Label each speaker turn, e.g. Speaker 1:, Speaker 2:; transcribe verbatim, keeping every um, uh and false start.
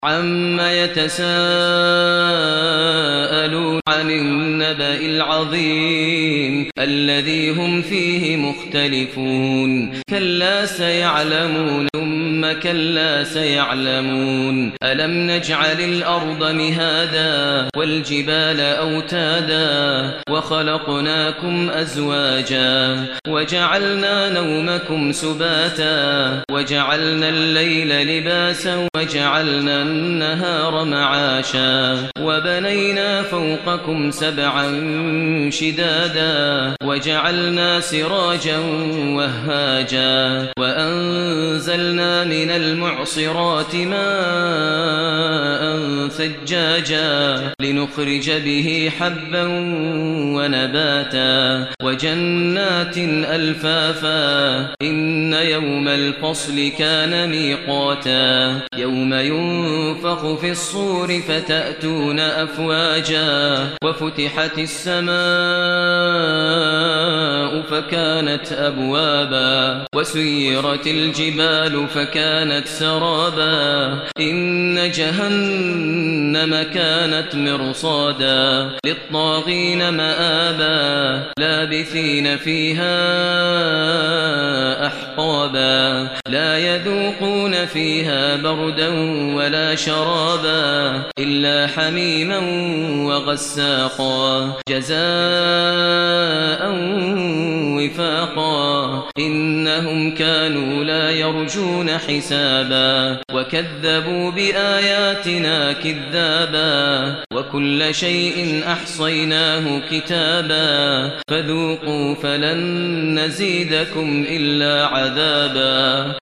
Speaker 1: عَمَّ يَتَسَاءَلُونَ عَنِ النَّبَإِ الْعَظِيمِ الَّذِي هُمْ فِيهِ مُخْتَلِفُونَ كَلَّا سَيَعْلَمُونَ ثُمَّ كَلَّا سَيَعْلَمُونَ أَلَمْ نَجْعَلِ الْأَرْضَ مِهَادًا وَالْجِبَالَ أَوْتَادًا وَخَلَقْنَاكُمْ أَزْوَاجًا وَجَعَلْنَا نَوْمَكُمْ سُبَاتًا وَجَعَلْنَا اللَّيْلَ لِبَاسًا وَجَعَلْنَا النَّهَارَ مَعَاشًا وَبَنَيْنَا فَوْقَكُمْ سَبْعًا شِدَادًا وَجَعَلْنَا سِرَاجًا وَهَّاجًا وَأَنزَلْنَا مِنَ الْمُعْصِرَاتِ مَاءً ثَجَّاجًا لِنُخْرِجَ بِهِ حَبًّا وَنَبَاتًا وَجَنَّاتٍ أَلْفَافًا إِنَّ يَوْمَ الْفَصْلِ كَانَ مِيقَاتًا يَوْمَ يُنفَخُ فِي الصُّورِ فَتَأْتُونَ أَفْوَاجًا وَفُتِحَتِ السَّمَاءُ فَكَانَتْ أَبْوَابًا وَسُيِّرَتِ الْجِبَالُ فَكَانَتْ سَرَابًا إِنَّ جَهَنَّمَ كَانَتْ مِرْصَادًا لِلطَّاغِينَ مَآبًا لَابِثِينَ فِيهَا أَحْقَابًا لَا يَذُوقُونَ فِيهَا بَرْدًا وَلَا شَرَابًا إِلَّا حَمِيمًا وَغَسَّاقًا جَزَاءً وِفَاقًا إِنَّهُمْ كَانُوا لَا يَرْجُونَ حِسَابًا وَكَذَّبُوا بِآيَاتِنَا كِذَّابًا وَكُلَّ شَيْءٍ أَحْصَيْنَاهُ كِتَابًا فَذُوقُوا فَلَن نَّزِيدَكُمْ إِلَّا عَذَابًا.